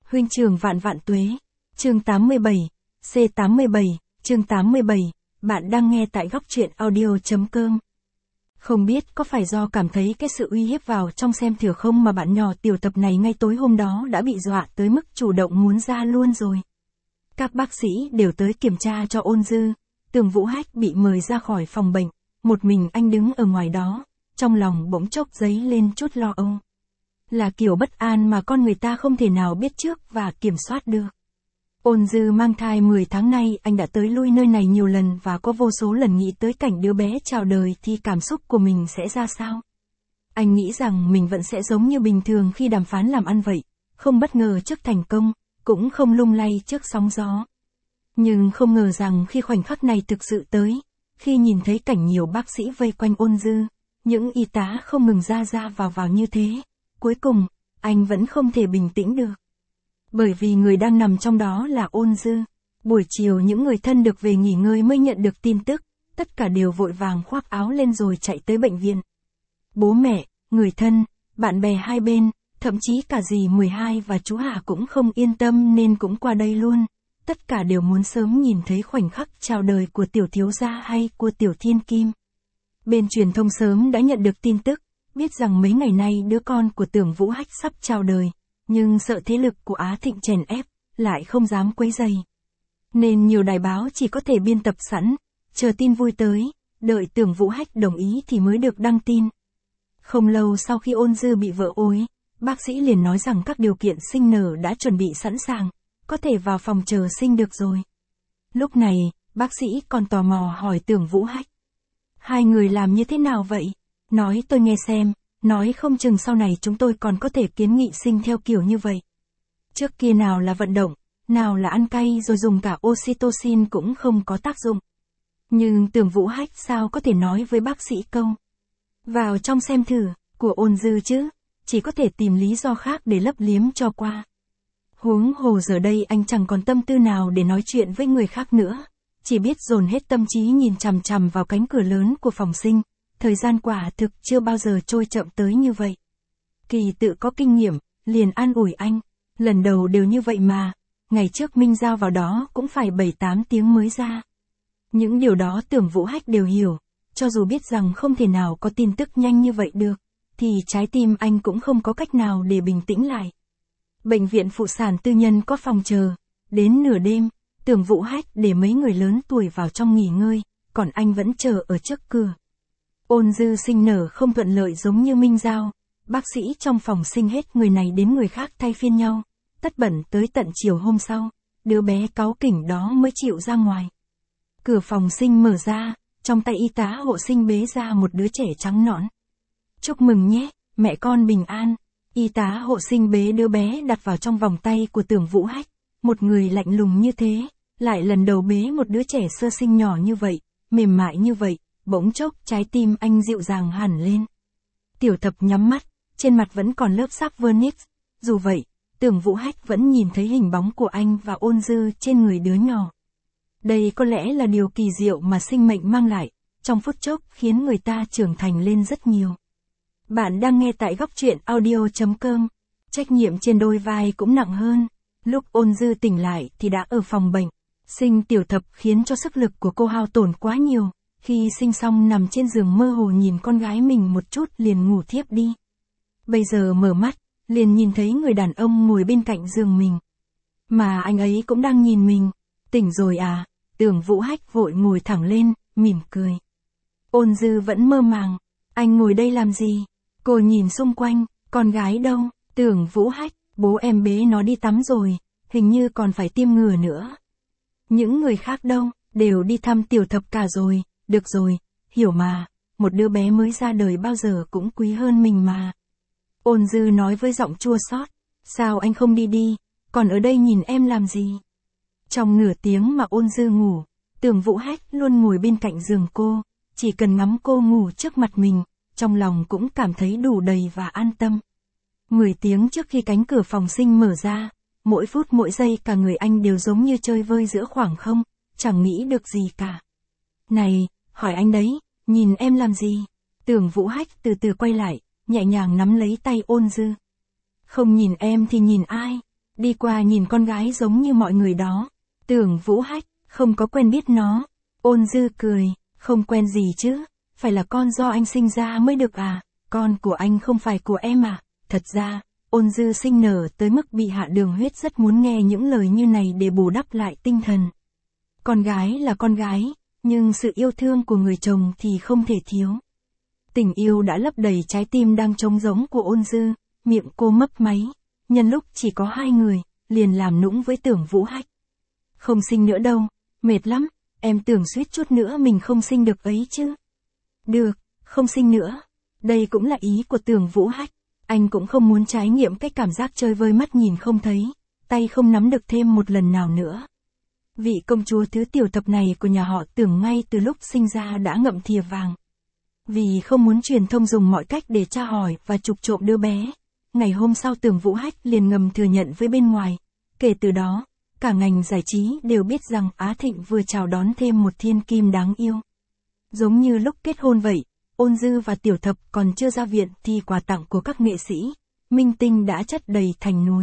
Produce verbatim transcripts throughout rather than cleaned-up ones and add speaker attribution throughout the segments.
Speaker 1: Huynh trưởng vạn vạn tuế. Chương tám mươi bảy, C tám mươi bảy, chương tám mươi bảy, bạn đang nghe tại góc truyện audio.com. Không biết có phải do cảm thấy cái sự uy hiếp vào trong xem thử không mà bạn nhỏ tiểu tập này ngay tối hôm đó đã bị dọa tới mức chủ động muốn ra luôn rồi. Các bác sĩ đều tới kiểm tra cho Ôn Dư, Tưởng Vũ Hách bị mời ra khỏi phòng bệnh, một mình anh đứng ở ngoài đó, trong lòng bỗng chốc dấy lên chút lo âu. Là kiểu bất an mà con người ta không thể nào biết trước và kiểm soát được. Ôn Dư mang thai mười tháng nay, anh đã tới lui nơi này nhiều lần và có vô số lần nghĩ tới cảnh đứa bé chào đời thì cảm xúc của mình sẽ ra sao. Anh nghĩ rằng mình vẫn sẽ giống như bình thường khi đàm phán làm ăn vậy, không bất ngờ trước thành công, cũng không lung lay trước sóng gió. Nhưng không ngờ rằng khi khoảnh khắc này thực sự tới, khi nhìn thấy cảnh nhiều bác sĩ vây quanh Ôn Dư, những y tá không ngừng ra ra vào vào như thế, cuối cùng, anh vẫn không thể bình tĩnh được. Bởi vì người đang nằm trong đó là Ôn Dư. Buổi chiều những người thân được về nghỉ ngơi mới nhận được tin tức, tất cả đều vội vàng khoác áo lên rồi chạy tới bệnh viện. Bố mẹ, người thân, bạn bè hai bên, thậm chí cả dì mười hai và chú Hà cũng không yên tâm nên cũng qua đây luôn. Tất cả đều muốn sớm nhìn thấy khoảnh khắc chào đời của tiểu thiếu gia hay của tiểu thiên kim. Bên truyền thông sớm đã nhận được tin tức, biết rằng mấy ngày nay đứa con của Tưởng Vũ Hách sắp chào đời, nhưng sợ thế lực của Á Thịnh chèn ép, lại không dám quấy rầy. Nên nhiều đài báo chỉ có thể biên tập sẵn, chờ tin vui tới, đợi Tưởng Vũ Hách đồng ý thì mới được đăng tin. Không lâu sau khi Ôn Dư bị vợ ối, bác sĩ liền nói rằng các điều kiện sinh nở đã chuẩn bị sẵn sàng, có thể vào phòng chờ sinh được rồi. Lúc này, bác sĩ còn tò mò hỏi Tưởng Vũ Hách. Hai người làm như thế nào vậy? Nói tôi nghe xem, nói không chừng sau này chúng tôi còn có thể kiến nghị sinh theo kiểu như vậy. Trước kia nào là vận động, nào là ăn cay rồi dùng cả oxytocin cũng không có tác dụng. Nhưng Tưởng Vũ Hách sao có thể nói với bác sĩ câu vào trong xem thử, của Ôn Dư chứ, chỉ có thể tìm lý do khác để lấp liếm cho qua. Huống hồ giờ đây anh chẳng còn tâm tư nào để nói chuyện với người khác nữa, chỉ biết dồn hết tâm trí nhìn chằm chằm vào cánh cửa lớn của phòng sinh. Thời gian quả thực chưa bao giờ trôi chậm tới như vậy. Kỳ tự có kinh nghiệm, liền an ủi anh, lần đầu đều như vậy mà, ngày trước Minh Giao vào đó cũng phải bảy tám tiếng mới ra. Những điều đó Tưởng Vũ Hách đều hiểu, cho dù biết rằng không thể nào có tin tức nhanh như vậy được, thì trái tim anh cũng không có cách nào để bình tĩnh lại. Bệnh viện phụ sản tư nhân có phòng chờ, đến nửa đêm, Tưởng Vũ Hách để mấy người lớn tuổi vào trong nghỉ ngơi, còn anh vẫn chờ ở trước cửa. Ôn Dư sinh nở không thuận lợi giống như Minh Giao, bác sĩ trong phòng sinh hết người này đến người khác thay phiên nhau, tất bận tới tận chiều hôm sau, đứa bé cáu kỉnh đó mới chịu ra ngoài. Cửa phòng sinh mở ra, trong tay y tá hộ sinh bế ra một đứa trẻ trắng nõn. Chúc mừng nhé, mẹ con bình an. Y tá hộ sinh bế đứa bé đặt vào trong vòng tay của Tưởng Vũ Hách, một người lạnh lùng như thế, lại lần đầu bế một đứa trẻ sơ sinh nhỏ như vậy, mềm mại như vậy. Bỗng chốc trái tim anh dịu dàng hẳn lên. Tiểu Thập nhắm mắt, trên mặt vẫn còn lớp sắc vernix. Dù vậy, Tưởng Vũ Hách vẫn nhìn thấy hình bóng của anh và Ôn Dư trên người đứa nhỏ. Đây có lẽ là điều kỳ diệu mà sinh mệnh mang lại, trong phút chốc khiến người ta trưởng thành lên rất nhiều. Bạn đang nghe tại góc truyện audio.com. Trách nhiệm trên đôi vai cũng nặng hơn. Lúc Ôn Dư tỉnh lại thì đã ở phòng bệnh. Sinh Tiểu Thập khiến cho sức lực của cô hao tổn quá nhiều. Khi sinh xong nằm trên giường mơ hồ nhìn con gái mình một chút liền ngủ thiếp đi. Bây giờ mở mắt, liền nhìn thấy người đàn ông ngồi bên cạnh giường mình. Mà anh ấy cũng đang nhìn mình. Tỉnh rồi à? Tưởng Vũ Hách vội ngồi thẳng lên, mỉm cười. Ôn Dư vẫn mơ màng. Anh ngồi đây làm gì? Cô nhìn xung quanh, con gái đâu? Tưởng Vũ Hách, bố em bế nó đi tắm rồi, hình như còn phải tiêm ngừa nữa. Những người khác đâu, đều đi thăm Tiểu Thập cả rồi. Được rồi, hiểu mà, một đứa bé mới ra đời bao giờ cũng quý hơn mình mà. Ôn Dư nói với giọng chua xót, sao anh không đi đi, còn ở đây nhìn em làm gì? Trong nửa tiếng mà Ôn Dư ngủ, Tưởng Vũ Hách luôn ngồi bên cạnh giường cô, chỉ cần ngắm cô ngủ trước mặt mình, trong lòng cũng cảm thấy đủ đầy và an tâm. Mười tiếng trước khi cánh cửa phòng sinh mở ra, mỗi phút mỗi giây cả người anh đều giống như chơi vơi giữa khoảng không, chẳng nghĩ được gì cả. Này, hỏi anh đấy, nhìn em làm gì? Tưởng Vũ Hách từ từ quay lại, nhẹ nhàng nắm lấy tay Ôn Dư. Không nhìn em thì nhìn ai? đi qua nhìn con gái giống như mọi người đó. Tưởng Vũ Hách, không có quen biết nó. Ôn Dư cười, không quen gì chứ, phải là con do anh sinh ra mới được à, con của anh không phải của em à. Thật ra, Ôn Dư sinh nở tới mức bị hạ đường huyết rất muốn nghe những lời như này để bù đắp lại tinh thần. Con gái là con gái, nhưng sự yêu thương của người chồng thì không thể thiếu. Tình yêu đã lấp đầy trái tim đang trống rỗng của Ôn Dư, miệng cô mấp máy, nhân lúc chỉ có hai người, liền làm nũng với Tưởng Vũ Hách. Không sinh nữa đâu, mệt lắm, em tưởng suýt chút nữa mình không sinh được ấy chứ. Được, không sinh nữa. Đây cũng là ý của Tưởng Vũ Hách, anh cũng không muốn trải nghiệm cái cảm giác chơi vơi mắt nhìn không thấy, tay không nắm được thêm một lần nào nữa. Vị công chúa thứ tiểu thập này của nhà họ Tưởng ngay từ lúc sinh ra đã ngậm thìa vàng. Vì không muốn truyền thông dùng mọi cách để tra hỏi và trục trộm đứa bé, ngày hôm sau Tưởng Vũ Hách liền ngầm thừa nhận với bên ngoài. Kể từ đó, cả ngành giải trí đều biết rằng Á Thịnh vừa chào đón thêm một thiên kim đáng yêu. Giống như lúc kết hôn vậy, Ôn Dư và Tiểu Thập còn chưa ra viện thì quà tặng của các nghệ sĩ, minh tinh đã chất đầy thành núi.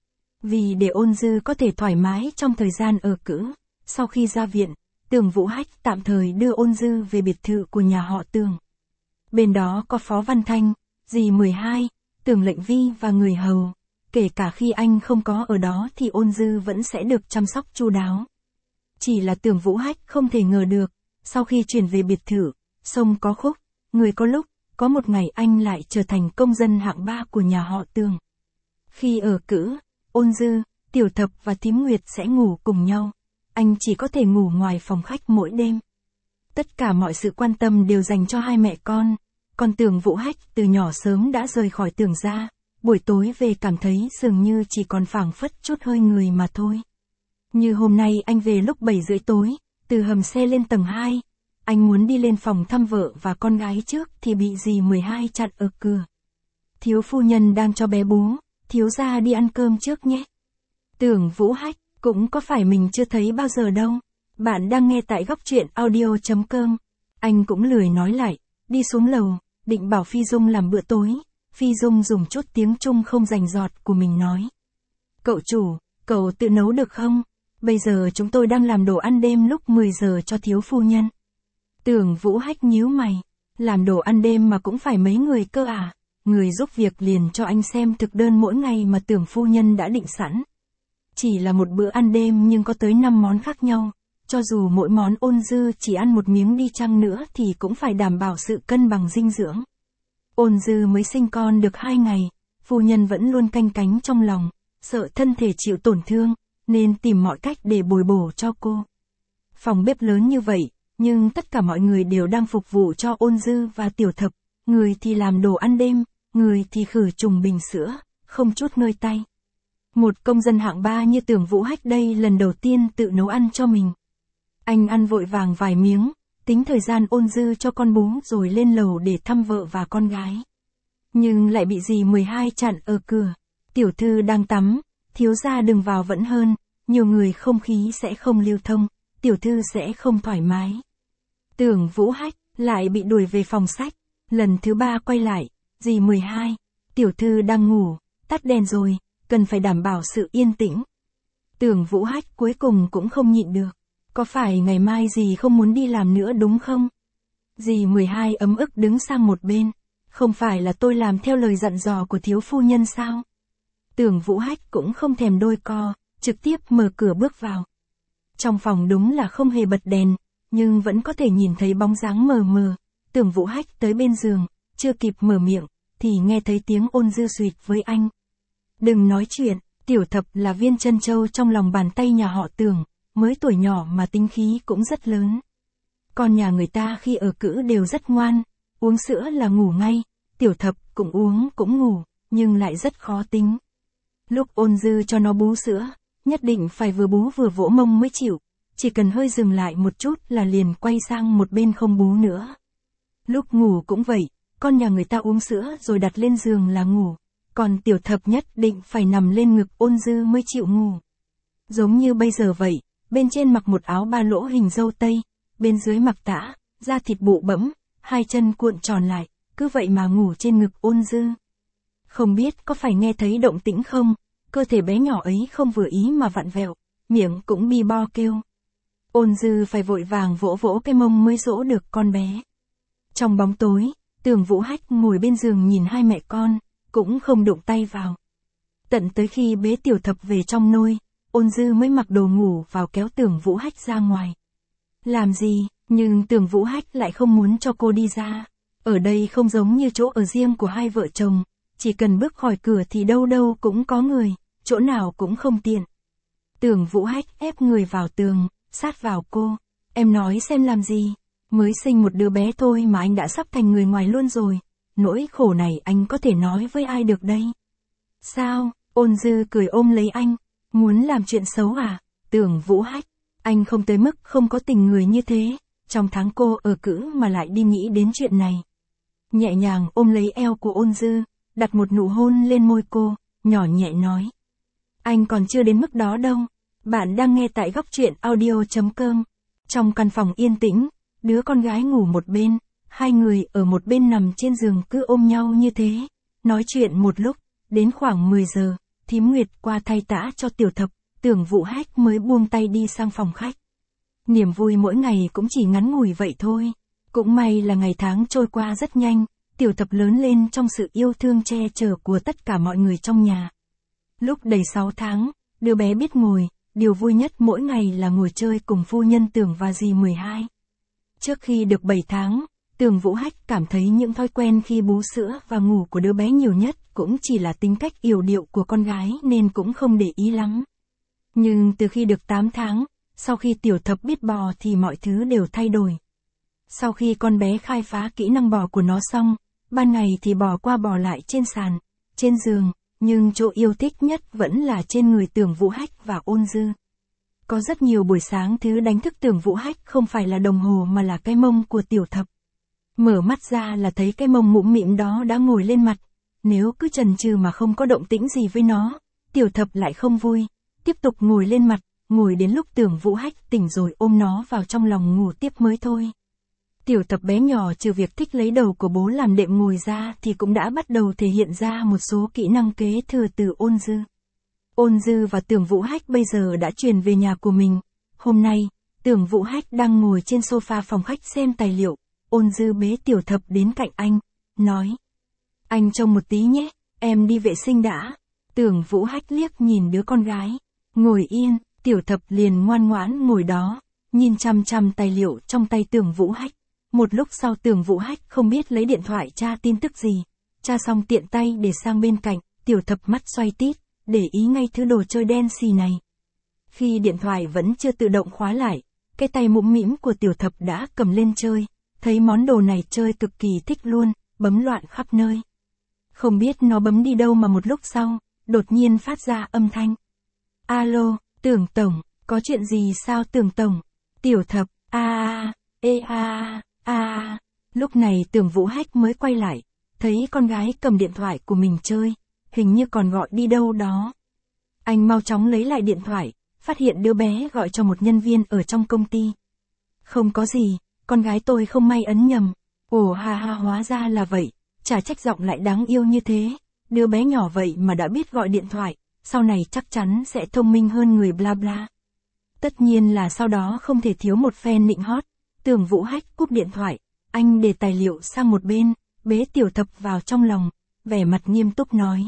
Speaker 1: Vì để Ôn Dư có thể thoải mái trong thời gian ở cữ, sau khi ra viện, Tưởng Vũ Hách tạm thời đưa Ôn Dư về biệt thự của nhà họ Tưởng. Bên đó có Phó Văn Thanh, dì mười hai, Tưởng Lệnh Vi và người hầu. Kể cả khi anh không có ở đó thì Ôn Dư vẫn sẽ được chăm sóc chu đáo. Chỉ là Tưởng Vũ Hách không thể ngờ được, sau khi chuyển về biệt thự, sông có khúc, người có lúc, có một ngày anh lại trở thành công dân hạng ba của nhà họ Tưởng. Khi ở cữ, Ôn Dư, Tiểu Thập và Thím Nguyệt sẽ ngủ cùng nhau, anh chỉ có thể ngủ ngoài phòng khách mỗi đêm. Tất cả mọi sự quan tâm đều dành cho hai mẹ con, còn Tưởng Vũ Hách từ nhỏ sớm đã rời khỏi Tưởng gia, buổi tối về cảm thấy dường như chỉ còn phảng phất chút hơi người mà thôi. Như hôm nay anh về lúc bảy rưỡi tối, từ hầm xe lên tầng hai, anh muốn đi lên phòng thăm vợ và con gái trước thì bị dì mười hai chặn ở cửa. Thiếu phu nhân đang cho bé bú, thiếu gia đi ăn cơm trước nhé. Tưởng Vũ Hách, cũng có phải mình chưa thấy bao giờ đâu. Bạn đang nghe tại góc truyện audio chấm com. Anh cũng lười nói lại, đi xuống lầu, định bảo Phi Dung làm bữa tối. Phi Dung dùng chút tiếng Trung không rành rọt của mình nói. Cậu chủ, cậu tự nấu được không? Bây giờ chúng tôi đang làm đồ ăn đêm lúc mười giờ cho thiếu phu nhân. Tưởng Vũ Hách nhíu mày, làm đồ ăn đêm mà cũng phải mấy người cơ à? Người giúp việc liền cho anh xem thực đơn mỗi ngày mà Tưởng phu nhân đã định sẵn. Chỉ là một bữa ăn đêm nhưng có tới năm món khác nhau, cho dù mỗi món Ôn Dư chỉ ăn một miếng đi chăng nữa thì cũng phải đảm bảo sự cân bằng dinh dưỡng. Ôn Dư mới sinh con được hai ngày, phu nhân vẫn luôn canh cánh trong lòng, sợ thân thể chịu tổn thương, nên tìm mọi cách để bồi bổ cho cô. Phòng bếp lớn như vậy, nhưng tất cả mọi người đều đang phục vụ cho Ôn Dư và Tiểu Thập, người thì làm đồ ăn đêm, người thì khử trùng bình sữa, không chút ngơi tay. Một công dân hạng ba như Tưởng Vũ Hách đây lần đầu tiên tự nấu ăn cho mình. Anh ăn vội vàng vài miếng, tính thời gian Ôn Dư cho con bú rồi lên lầu để thăm vợ và con gái. Nhưng lại bị dì mười hai chặn ở cửa. Tiểu thư đang tắm, thiếu gia đừng vào vẫn hơn, nhiều người không khí sẽ không lưu thông, tiểu thư sẽ không thoải mái. Tưởng Vũ Hách lại bị đuổi về phòng sách, lần thứ ba quay lại, dì mười hai, tiểu thư đang ngủ, tắt đèn rồi, cần phải đảm bảo sự yên tĩnh. Tưởng Vũ Hách cuối cùng cũng không nhịn được. Có phải ngày mai dì không muốn đi làm nữa đúng không? Dì mười hai ấm ức đứng sang một bên. Không phải là tôi làm theo lời dặn dò của thiếu phu nhân sao? Tưởng Vũ Hách cũng không thèm đôi co, trực tiếp mở cửa bước vào. Trong phòng đúng là không hề bật đèn, nhưng vẫn có thể nhìn thấy bóng dáng mờ mờ. Tưởng Vũ Hách tới bên giường, chưa kịp mở miệng, thì nghe thấy tiếng Ôn Dư suýt với anh. Đừng nói chuyện, Tiểu Thập là viên chân châu trong lòng bàn tay nhà họ Tưởng, mới tuổi nhỏ mà tính khí cũng rất lớn. Con nhà người ta khi ở cữ đều rất ngoan, uống sữa là ngủ ngay, Tiểu Thập cũng uống cũng ngủ, nhưng lại rất khó tính. Lúc Ôn Dư cho nó bú sữa, nhất định phải vừa bú vừa vỗ mông mới chịu, chỉ cần hơi dừng lại một chút là liền quay sang một bên không bú nữa. Lúc ngủ cũng vậy, con nhà người ta uống sữa rồi đặt lên giường là ngủ, còn Tiểu Thập nhất định phải nằm lên ngực Ôn Dư mới chịu ngủ. Giống như bây giờ vậy, bên trên mặc một áo ba lỗ hình dâu tây, bên dưới mặc tã, da thịt bụ bẫm, hai chân cuộn tròn lại, cứ vậy mà ngủ trên ngực Ôn Dư. Không biết có phải nghe thấy động tĩnh không, cơ thể bé nhỏ ấy không vừa ý mà vặn vẹo, miệng cũng bi bo kêu. Ôn Dư phải vội vàng vỗ vỗ cái mông mới dỗ được con bé. Trong bóng tối, Tưởng Vũ Hách ngồi bên giường nhìn hai mẹ con, cũng không đụng tay vào. Tận tới khi bế Tiểu Thập về trong nôi, Ôn Dư mới mặc đồ ngủ vào kéo Tưởng Vũ Hách ra ngoài. Làm gì, nhưng Tưởng Vũ Hách lại không muốn cho cô đi ra. Ở đây không giống như chỗ ở riêng của hai vợ chồng, chỉ cần bước khỏi cửa thì đâu đâu cũng có người, chỗ nào cũng không tiện. Tưởng Vũ Hách ép người vào tường, sát vào cô. Em nói xem làm gì, mới sinh một đứa bé thôi mà anh đã sắp thành người ngoài luôn rồi. Nỗi khổ này anh có thể nói với ai được đây? Sao? Ôn Dư cười ôm lấy anh. Muốn làm chuyện xấu à? Tưởng Vũ Hách, anh không tới mức không có tình người như thế. Trong tháng cô ở cữ mà lại đi nghĩ đến chuyện này. Nhẹ nhàng ôm lấy eo của Ôn Dư, đặt một nụ hôn lên môi cô, nhỏ nhẹ nói. Anh còn chưa đến mức đó đâu. Bạn đang nghe tại góc truyện audio.com. Trong căn phòng yên tĩnh, đứa con gái ngủ một bên, hai người ở một bên nằm trên giường cứ ôm nhau như thế. Nói chuyện một lúc, đến khoảng mười giờ, Thím Nguyệt qua thay tã cho Tiểu Thập, Tưởng Vũ Hách mới buông tay đi sang phòng khách. Niềm vui mỗi ngày cũng chỉ ngắn ngủi vậy thôi. Cũng may là ngày tháng trôi qua rất nhanh, Tiểu Thập lớn lên trong sự yêu thương che chở của tất cả mọi người trong nhà. Lúc đầy sáu tháng, đứa bé biết ngồi, điều vui nhất mỗi ngày là ngồi chơi cùng phu nhân Tưởng và dì mười hai. Trước khi được bảy tháng, Tưởng Vũ Hách cảm thấy những thói quen khi bú sữa và ngủ của đứa bé nhiều nhất cũng chỉ là tính cách yểu điệu của con gái nên cũng không để ý lắm. Nhưng từ khi được tám tháng, sau khi Tiểu Thập biết bò thì mọi thứ đều thay đổi. Sau khi con bé khai phá kỹ năng bò của nó xong, ban ngày thì bò qua bò lại trên sàn, trên giường, nhưng chỗ yêu thích nhất vẫn là trên người Tưởng Vũ Hách và Ôn Dư. Có rất nhiều buổi sáng thứ đánh thức Tưởng Vũ Hách không phải là đồng hồ mà là cái mông của Tiểu Thập. Mở mắt ra là thấy cái mông mũm mĩm đó đã ngồi lên mặt. Nếu cứ chần chừ mà không có động tĩnh gì với nó, Tiểu Thập lại không vui, tiếp tục ngồi lên mặt, ngồi đến lúc Tưởng Vũ Hách tỉnh rồi ôm nó vào trong lòng ngủ tiếp mới thôi. Tiểu Thập bé nhỏ trừ việc thích lấy đầu của bố làm đệm ngồi ra thì cũng đã bắt đầu thể hiện ra một số kỹ năng kế thừa từ Ôn Dư. Ôn Dư và Tưởng Vũ Hách bây giờ đã chuyển về nhà của mình. Hôm nay, Tưởng Vũ Hách đang ngồi trên sofa phòng khách xem tài liệu. Ôn Dư bế Tiểu Thập đến cạnh anh, nói. Anh trông một tí nhé, em đi vệ sinh đã. Tưởng Vũ Hách liếc nhìn đứa con gái. Ngồi yên, Tiểu Thập liền ngoan ngoãn ngồi đó, nhìn chăm chăm tài liệu trong tay Tưởng Vũ Hách. Một lúc sau Tưởng Vũ Hách không biết lấy điện thoại tra tin tức gì. Tra xong tiện tay để sang bên cạnh, Tiểu Thập mắt xoay tít, để ý ngay thứ đồ chơi đen xì này. Khi điện thoại vẫn chưa tự động khóa lại, cái tay mũm mĩm của Tiểu Thập đã cầm lên chơi. Thấy món đồ này chơi cực kỳ thích luôn, bấm loạn khắp nơi. Không biết nó bấm đi đâu mà một lúc sau, đột nhiên phát ra âm thanh. Alo, Tưởng Tổng, có chuyện gì sao Tưởng Tổng? Tiểu Thập, a a, ê a a, a. Lúc này Tưởng Vũ Hách mới quay lại, thấy con gái cầm điện thoại của mình chơi, hình như còn gọi đi đâu đó. Anh mau chóng lấy lại điện thoại, phát hiện đứa bé gọi cho một nhân viên ở trong công ty. Không có gì, con gái tôi không may ấn nhầm. Ồ ha ha, hóa ra là vậy, chả trách giọng lại đáng yêu như thế. Đứa bé nhỏ vậy mà đã biết gọi điện thoại, sau này chắc chắn sẽ thông minh hơn người bla bla. Tất nhiên là sau đó không thể thiếu một phen nịnh hót. Tưởng Vũ Hách cúp điện thoại, anh để tài liệu sang một bên, bế Tiểu Thập vào trong lòng, vẻ mặt nghiêm túc nói.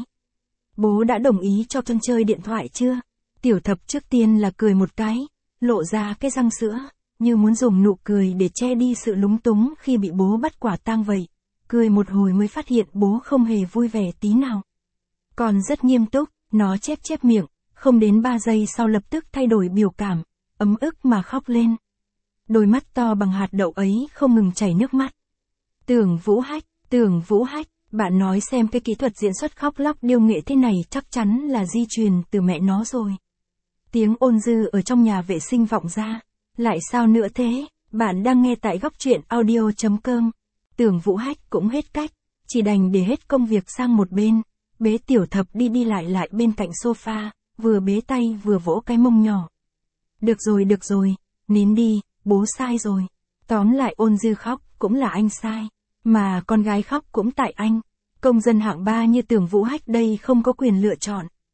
Speaker 1: Bố đã đồng ý cho con chơi điện thoại chưa? Tiểu Thập trước tiên là cười một cái, lộ ra cái răng sữa, như muốn dùng nụ cười để che đi sự lúng túng khi bị bố bắt quả tang vậy. Cười một hồi mới phát hiện bố không hề vui vẻ tí nào. Còn rất nghiêm túc, nó chép chép miệng, không đến ba giây sau lập tức thay đổi biểu cảm, ấm ức mà khóc lên. Đôi mắt to bằng hạt đậu ấy không ngừng chảy nước mắt. Tưởng Vũ Hách, Tưởng Vũ Hách, bạn nói xem cái kỹ thuật diễn xuất khóc lóc điêu nghệ thế này chắc chắn là di truyền từ mẹ nó rồi. Tiếng Ôn Dư ở trong nhà vệ sinh vọng ra. Lại sao nữa thế, bạn đang nghe tại góc truyện audio.com. Tưởng Vũ Hách cũng hết cách, chỉ đành để hết công việc sang một bên, bế Tiểu Thập đi đi lại lại bên cạnh sofa, vừa bế tay vừa vỗ cái mông nhỏ. Được rồi được rồi, nín đi, bố sai rồi. Tóm lại Ôn Dư khóc cũng là anh sai, mà con gái khóc cũng tại anh. Công dân hạng ba như Tưởng Vũ Hách đây không có quyền lựa chọn.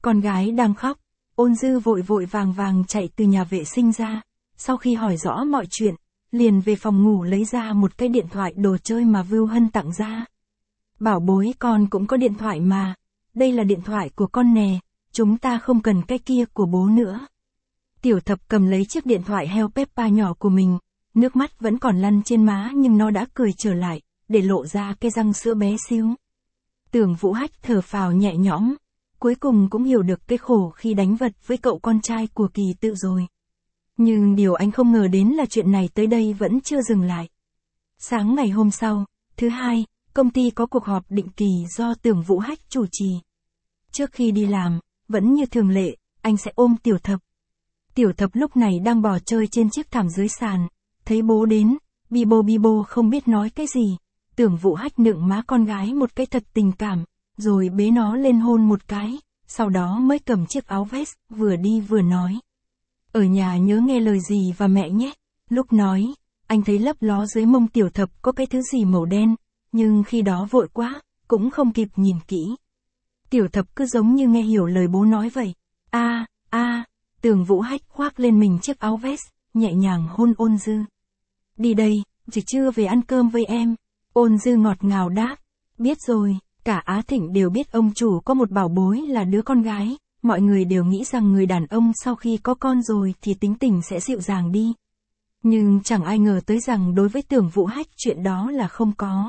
Speaker 1: Con gái đang khóc, Ôn Dư vội vội vàng vàng chạy từ nhà vệ sinh ra, sau khi hỏi rõ mọi chuyện, liền về phòng ngủ lấy ra một cái điện thoại đồ chơi mà Vưu Hân tặng ra. Bảo bối con cũng có điện thoại mà, đây là điện thoại của con nè, chúng ta không cần cái kia của bố nữa. Tiểu Thập cầm lấy chiếc điện thoại Hello Peppa nhỏ của mình, nước mắt vẫn còn lăn trên má nhưng nó đã cười trở lại, để lộ ra cái răng sữa bé xíu. Tưởng Vũ Hách thở phào nhẹ nhõm, cuối cùng cũng hiểu được cái khổ khi đánh vật với cậu con trai của Kỳ Tự rồi. Nhưng điều anh không ngờ đến là chuyện này tới đây vẫn chưa dừng lại. Sáng ngày hôm sau, thứ hai, công ty có cuộc họp định kỳ do Tưởng Vũ Hách chủ trì. Trước khi đi làm, vẫn như thường lệ, anh sẽ ôm Tiểu Thập. Tiểu Thập lúc này đang bò chơi trên chiếc thảm dưới sàn, thấy bố đến, bi bô bi bô không biết nói cái gì. Tưởng Vũ Hách nựng má con gái một cái thật tình cảm, rồi bế nó lên hôn một cái, sau đó mới cầm chiếc áo vest, vừa đi vừa nói. Ở nhà nhớ nghe lời dì và mẹ nhé. Lúc nói, anh thấy lấp ló dưới mông Tiểu Thập có cái thứ gì màu đen, nhưng khi đó vội quá, cũng không kịp nhìn kỹ. Tiểu Thập cứ giống như nghe hiểu lời bố nói vậy. A, a, Tưởng Vũ Hách khoác lên mình chiếc áo vest, nhẹ nhàng hôn Ôn Dư. Đi đây, chỉ chưa về ăn cơm với em. Ôn Dư ngọt ngào đáp. Biết rồi, cả Á Thịnh đều biết ông chủ có một bảo bối là đứa con gái. Mọi người đều nghĩ rằng người đàn ông sau khi có con rồi thì tính tình sẽ dịu dàng đi. Nhưng chẳng ai ngờ tới rằng đối với Tưởng Vũ Hách chuyện đó là không có.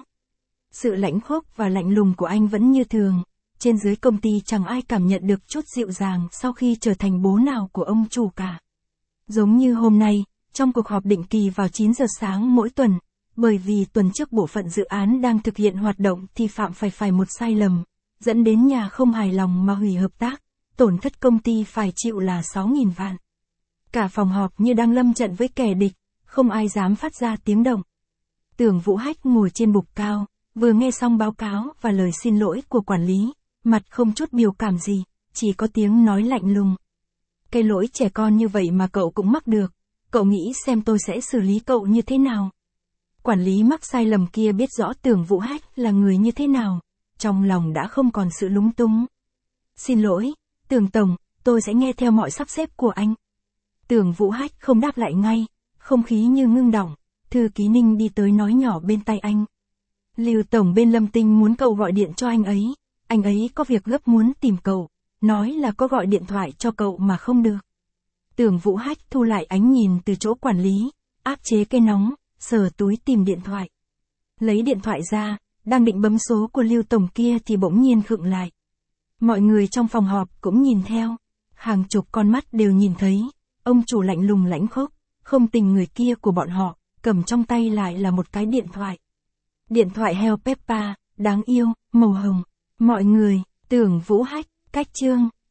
Speaker 1: Sự lãnh khốc và lạnh lùng của anh vẫn như thường. Trên dưới công ty chẳng ai cảm nhận được chút dịu dàng sau khi trở thành bố nào của ông chủ cả. Giống như hôm nay, trong cuộc họp định kỳ vào chín giờ sáng mỗi tuần, bởi vì tuần trước bộ phận dự án đang thực hiện hoạt động thì phạm phải phải một sai lầm, dẫn đến nhà không hài lòng mà hủy hợp tác, tổn thất công ty phải chịu là sáu nghìn vạn. Cả phòng họp như đang lâm trận với kẻ địch, không ai dám phát ra tiếng động. Tưởng Vũ Hách ngồi trên bục cao, vừa nghe xong báo cáo và lời xin lỗi của quản lý, mặt không chút biểu cảm gì, chỉ có tiếng nói lạnh lùng. Cái lỗi trẻ con như vậy mà cậu cũng mắc được, cậu nghĩ xem tôi sẽ xử lý cậu như thế nào? Quản lý mắc sai lầm kia biết rõ Tưởng Vũ Hách là người như thế nào, trong lòng đã không còn sự lúng túng. Xin lỗi, Tưởng Tổng, tôi sẽ nghe theo mọi sắp xếp của anh. Tưởng Vũ Hách không đáp lại ngay, không khí như ngưng đọng, thư ký Ninh đi tới nói nhỏ bên tai anh. Lưu Tổng bên Lâm Tinh muốn cậu gọi điện cho anh ấy, anh ấy có việc gấp muốn tìm cậu, nói là có gọi điện thoại cho cậu mà không được. Tưởng Vũ Hách thu lại ánh nhìn từ chỗ quản lý, áp chế cái nóng, sờ túi tìm điện thoại. Lấy điện thoại ra, đang định bấm số của Lưu Tổng kia thì bỗng nhiên khựng lại. Mọi người trong phòng họp cũng nhìn theo, hàng chục con mắt đều nhìn thấy, ông chủ lạnh lùng lãnh khốc, không tình người kia của bọn họ, cầm trong tay lại là một cái điện thoại. Điện thoại Hello Peppa, đáng yêu, màu hồng. Mọi người, Tưởng Vũ Hách, cách chương.